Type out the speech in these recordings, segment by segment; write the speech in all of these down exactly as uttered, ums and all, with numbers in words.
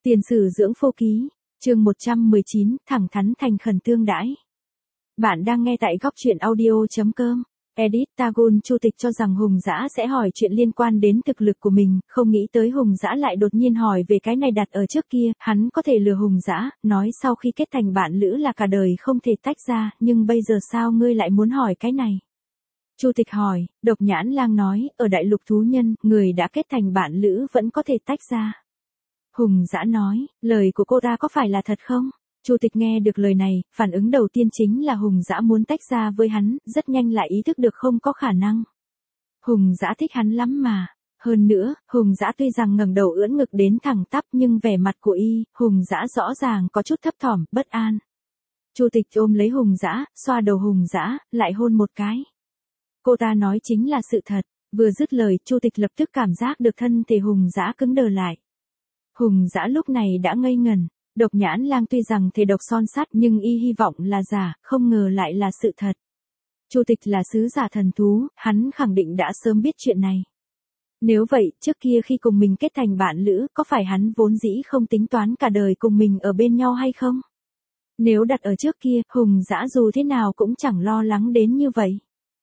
Tiền sử dưỡng phô ký, chương một trăm mười chín, thẳng thắn thành khẩn tương đãi. Bạn đang nghe tại góc truyện audio chấm com. Edit Tagun Chu Tịch cho rằng Hùng Dã sẽ hỏi chuyện liên quan đến thực lực của mình, không nghĩ tới Hùng Dã lại đột nhiên hỏi về cái này đặt ở trước kia, hắn có thể lừa Hùng Dã, nói sau khi kết thành bạn lữ là cả đời không thể tách ra, nhưng bây giờ sao ngươi lại muốn hỏi cái này? Chu Tịch hỏi, Độc Nhãn Lang nói, ở đại lục thú nhân, người đã kết thành bạn lữ vẫn có thể tách ra. Hùng Dã nói, lời của cô ta có phải là thật không? Chu Tịch nghe được lời này, phản ứng đầu tiên chính là Hùng Dã muốn tách ra với hắn, rất nhanh lại ý thức được không có khả năng. Hùng Dã thích hắn lắm mà. Hơn nữa, Hùng Dã tuy rằng ngẩng đầu ưỡn ngực đến thẳng tắp nhưng vẻ mặt của y, Hùng Dã rõ ràng có chút thấp thỏm, bất an. Chu Tịch ôm lấy Hùng Dã, xoa đầu Hùng Dã, lại hôn một cái. Cô ta nói chính là sự thật, vừa dứt lời, Chu Tịch lập tức cảm giác được thân thể Hùng Dã cứng đờ lại. Hùng Dã lúc này đã ngây ngần. Độc Nhãn Lang tuy rằng thể độc son sắt nhưng y hy vọng là giả, không ngờ lại là sự thật. Chu Tịch là sứ giả thần thú, hắn khẳng định đã sớm biết chuyện này. Nếu vậy, trước kia khi cùng mình kết thành bạn lữ, có phải hắn vốn dĩ không tính toán cả đời cùng mình ở bên nhau hay không? Nếu đặt ở trước kia, Hùng Dã dù thế nào cũng chẳng lo lắng đến như vậy.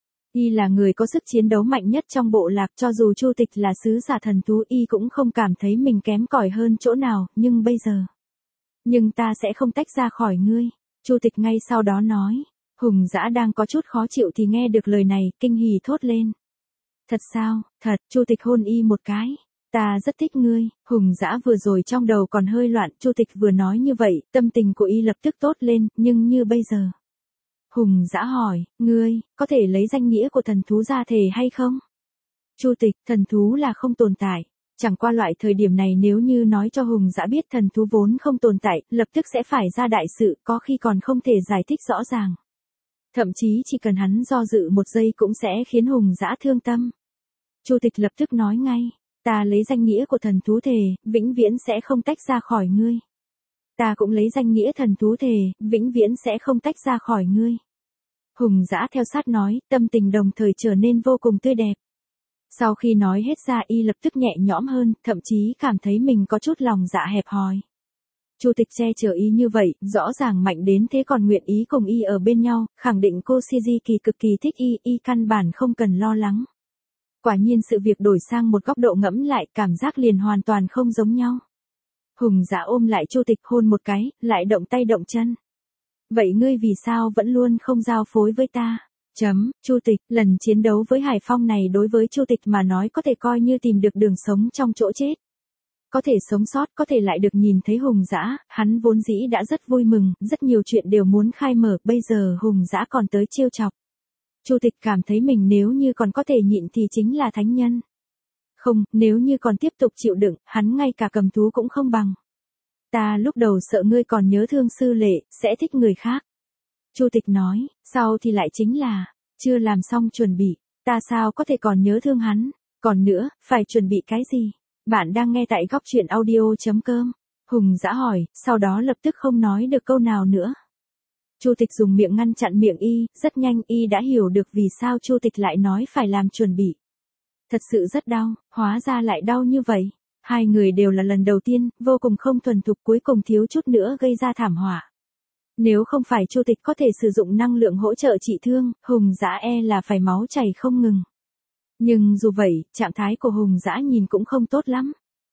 Y là người có sức chiến đấu mạnh nhất trong bộ lạc, cho dù Chu Tịch là sứ giả thần thú y cũng không cảm thấy mình kém cỏi hơn chỗ nào, nhưng bây giờ. Nhưng ta sẽ không tách ra khỏi ngươi, Chu Tịch ngay sau đó nói. Hùng Dã đang có chút khó chịu thì nghe được lời này, kinh hỉ thốt lên. Thật sao, thật, Chu Tịch hôn y một cái. Ta rất thích ngươi, Hùng Dã vừa rồi trong đầu còn hơi loạn, Chu Tịch vừa nói như vậy, tâm tình của y lập tức tốt lên, nhưng như bây giờ. Hùng Dã hỏi, ngươi, có thể lấy danh nghĩa của thần thú ra thề hay không? Chu Tịch, thần thú là không tồn tại. Chẳng qua loại thời điểm này nếu như nói cho Hùng Dã biết thần thú vốn không tồn tại, lập tức sẽ phải ra đại sự, có khi còn không thể giải thích rõ ràng. Thậm chí chỉ cần hắn do dự một giây cũng sẽ khiến Hùng Dã thương tâm. Chu Tịch lập tức nói ngay, ta lấy danh nghĩa của thần thú thề, vĩnh viễn sẽ không tách ra khỏi ngươi. Ta cũng lấy danh nghĩa thần thú thề, vĩnh viễn sẽ không tách ra khỏi ngươi. Hùng Dã theo sát nói, tâm tình đồng thời trở nên vô cùng tươi đẹp. Sau khi nói hết ra y lập tức nhẹ nhõm hơn, thậm chí cảm thấy mình có chút lòng dạ hẹp hòi. Chu Tịch che chở y như vậy, rõ ràng mạnh đến thế còn nguyện ý cùng y ở bên nhau, khẳng định cô Shiziki cực kỳ thích y, y căn bản không cần lo lắng. Quả nhiên sự việc đổi sang một góc độ ngẫm lại, cảm giác liền hoàn toàn không giống nhau. Hùng Dã ôm lại Chu Tịch hôn một cái, lại động tay động chân. Vậy ngươi vì sao vẫn luôn không giao phối với ta? Chấm, Chu Tịch, lần chiến đấu với Hải Phong này đối với Chu Tịch mà nói có thể coi như tìm được đường sống trong chỗ chết. Có thể sống sót, có thể lại được nhìn thấy Hùng Dã, hắn vốn dĩ đã rất vui mừng, rất nhiều chuyện đều muốn khai mở, bây giờ Hùng Dã còn tới trêu chọc. Chu Tịch cảm thấy mình nếu như còn có thể nhịn thì chính là thánh nhân. Không, nếu như còn tiếp tục chịu đựng, hắn ngay cả cầm thú cũng không bằng. Ta lúc đầu sợ ngươi còn nhớ thương sư lệ, sẽ thích người khác. Chu Tịch nói, sau thì lại chính là, chưa làm xong chuẩn bị, ta sao có thể còn nhớ thương hắn, còn nữa, phải chuẩn bị cái gì? Bạn đang nghe tại góc truyện audio chấm com. Hùng Dã hỏi, sau đó lập tức không nói được câu nào nữa. Chu Tịch dùng miệng ngăn chặn miệng y, rất nhanh y đã hiểu được vì sao Chu Tịch lại nói phải làm chuẩn bị. Thật sự rất đau, hóa ra lại đau như vậy. Hai người đều là lần đầu tiên, vô cùng không thuần thục, cuối cùng thiếu chút nữa gây ra thảm họa. Nếu không phải Chu Tịch có thể sử dụng năng lượng hỗ trợ trị thương, Hùng Dã e là phải máu chảy không ngừng. Nhưng dù vậy, trạng thái của Hùng Dã nhìn cũng không tốt lắm.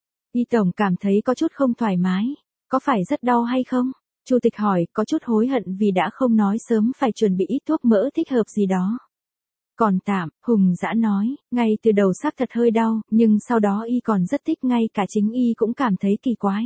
Y tổng cảm thấy có chút không thoải mái. Có phải rất đau hay không? Chu Tịch hỏi, có chút hối hận vì đã không nói sớm phải chuẩn bị ít thuốc mỡ thích hợp gì đó. Còn tạm, Hùng Dã nói, ngay từ đầu xác thật hơi đau, nhưng sau đó y còn rất thích, ngay cả chính y cũng cảm thấy kỳ quái.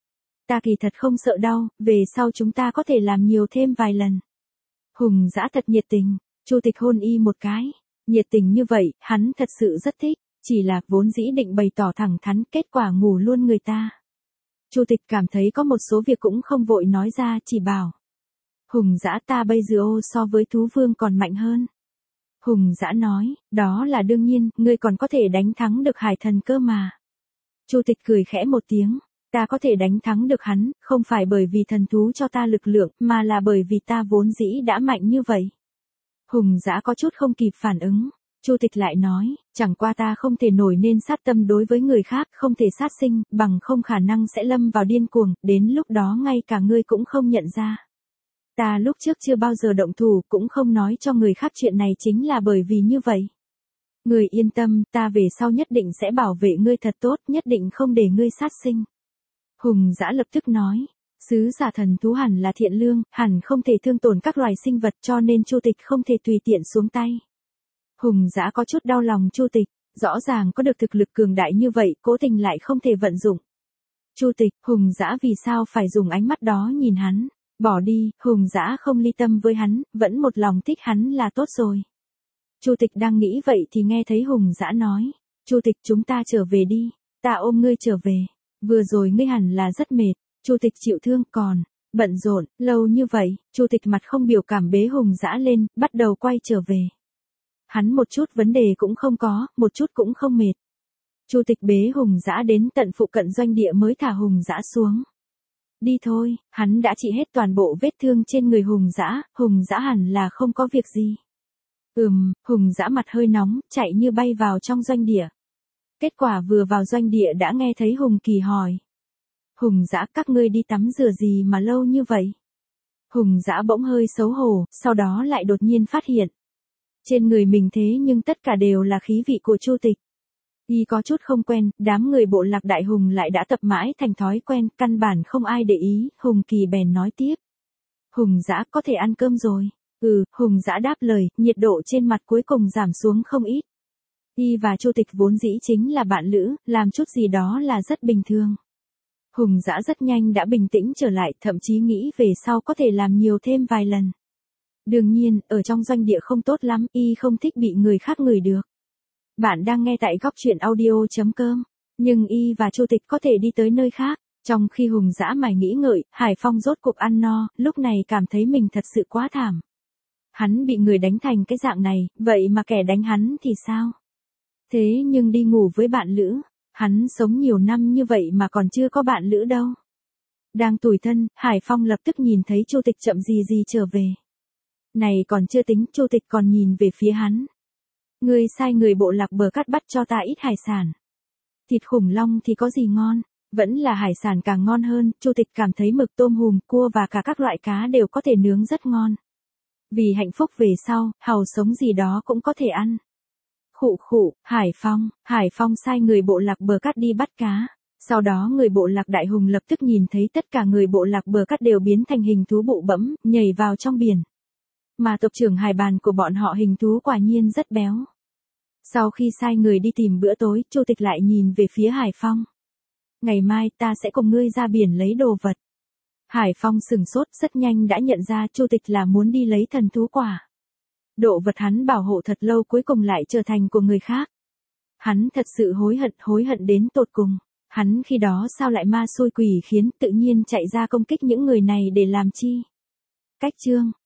Ta kỳ thật không sợ đau, về sau chúng ta có thể làm nhiều thêm vài lần. Hùng Dã thật nhiệt tình, Chu Tịch hôn y một cái. Nhiệt tình như vậy, hắn thật sự rất thích, chỉ là vốn dĩ định bày tỏ thẳng thắn, kết quả ngủ luôn người ta. Chu Tịch cảm thấy có một số việc cũng không vội nói ra, chỉ bảo. Hùng Dã, ta bây giờ so với thú vương còn mạnh hơn. Hùng Dã nói, đó là đương nhiên, ngươi còn có thể đánh thắng được hải thần cơ mà. Chu Tịch cười khẽ một tiếng, ta có thể đánh thắng được hắn, không phải bởi vì thần thú cho ta lực lượng, mà là bởi vì ta vốn dĩ đã mạnh như vậy. Hùng Dã có chút không kịp phản ứng. Chu Tịch lại nói, chẳng qua ta không thể nổi nên sát tâm đối với người khác, không thể sát sinh, bằng không khả năng sẽ lâm vào điên cuồng, đến lúc đó ngay cả ngươi cũng không nhận ra. Ta lúc trước chưa bao giờ động thủ, cũng không nói cho người khác chuyện này chính là bởi vì như vậy. Người yên tâm, ta về sau nhất định sẽ bảo vệ ngươi thật tốt, nhất định không để ngươi sát sinh. Hùng Dã lập tức nói, sứ giả thần thú hẳn là thiện lương, hẳn không thể thương tổn các loài sinh vật cho nên Chu Tịch không thể tùy tiện xuống tay. Hùng Dã có chút đau lòng Chu Tịch, rõ ràng có được thực lực cường đại như vậy, cố tình lại không thể vận dụng. Chu Tịch, Hùng Dã vì sao phải dùng ánh mắt đó nhìn hắn, bỏ đi, Hùng Dã không ly tâm với hắn, vẫn một lòng thích hắn là tốt rồi. Chu Tịch đang nghĩ vậy thì nghe thấy Hùng Dã nói, Chu Tịch chúng ta trở về đi, ta ôm ngươi trở về, vừa rồi ngươi hẳn là rất mệt, Chu Tịch chịu thương còn, bận rộn, lâu như vậy, Chu Tịch mặt không biểu cảm bế Hùng Dã lên, bắt đầu quay trở về. Hắn một chút vấn đề cũng không có, một chút cũng không mệt. Chu Tịch bế Hùng Dã đến tận phụ cận doanh địa mới thả Hùng Dã xuống. Đi thôi, hắn đã trị hết toàn bộ vết thương trên người Hùng Dã, Hùng Dã hẳn là không có việc gì. Ừm, Hùng Dã mặt hơi nóng, chạy như bay vào trong doanh địa. Kết quả vừa vào doanh địa đã nghe thấy Hùng Kỳ hỏi. Hùng Dã các ngươi đi tắm rửa gì mà lâu như vậy? Hùng Dã bỗng hơi xấu hổ, sau đó lại đột nhiên phát hiện. Trên người mình thế nhưng tất cả đều là khí vị của Chu Tịch. Y có chút không quen, đám người bộ lạc đại hùng lại đã tập mãi thành thói quen, căn bản không ai để ý, Hùng Kỳ bèn nói tiếp. Hùng Dã có thể ăn cơm rồi. Ừ, Hùng Dã đáp lời, nhiệt độ trên mặt cuối cùng giảm xuống không ít. Y và Chu Tịch vốn dĩ chính là bạn lữ, làm chút gì đó là rất bình thường. Hùng Dã rất nhanh đã bình tĩnh trở lại, thậm chí nghĩ về sau có thể làm nhiều thêm vài lần. Đương nhiên, ở trong doanh địa không tốt lắm, Y không thích bị người khác ngửi được. Bạn đang nghe tại góc truyện audio chấm com, nhưng Y và Chu Tịch có thể đi tới nơi khác. Trong khi Hùng Dã mải nghĩ ngợi, Hải Phong rốt cục ăn no, lúc này cảm thấy mình thật sự quá thảm. Hắn bị người đánh thành cái dạng này, vậy mà kẻ đánh hắn thì sao? Thế nhưng đi ngủ với bạn lữ, hắn sống nhiều năm như vậy mà còn chưa có bạn lữ đâu. Đang tủi thân, Hải Phong lập tức nhìn thấy Chu Tịch chậm gì gì trở về. Này còn chưa tính, Chu Tịch còn nhìn về phía hắn. Ngươi sai người bộ lạc bờ cát bắt cho ta ít hải sản. Thịt khủng long thì có gì ngon, vẫn là hải sản càng ngon hơn, Chu Tịch cảm thấy mực tôm hùm, cua và cả các loại cá đều có thể nướng rất ngon. Vì hạnh phúc về sau, hàu sống gì đó cũng có thể ăn. Khụ khụ, Hải Phong, Hải Phong sai người bộ lạc bờ cát đi bắt cá. Sau đó người bộ lạc đại hùng lập tức nhìn thấy tất cả người bộ lạc bờ cát đều biến thành hình thú bụ bẫm, nhảy vào trong biển. Mà tộc trưởng hải bàn của bọn họ hình thú quả nhiên rất béo. Sau khi sai người đi tìm bữa tối, Chu Tịch lại nhìn về phía Hải Phong. Ngày mai ta sẽ cùng ngươi ra biển lấy đồ vật. Hải Phong sừng sốt, rất nhanh đã nhận ra Chu Tịch là muốn đi lấy thần thú quả. Đồ vật hắn bảo hộ thật lâu cuối cùng lại trở thành của người khác. Hắn thật sự hối hận, hối hận đến tột cùng. Hắn khi đó sao lại ma xui quỷ khiến, tự nhiên chạy ra công kích những người này để làm chi? Cách chương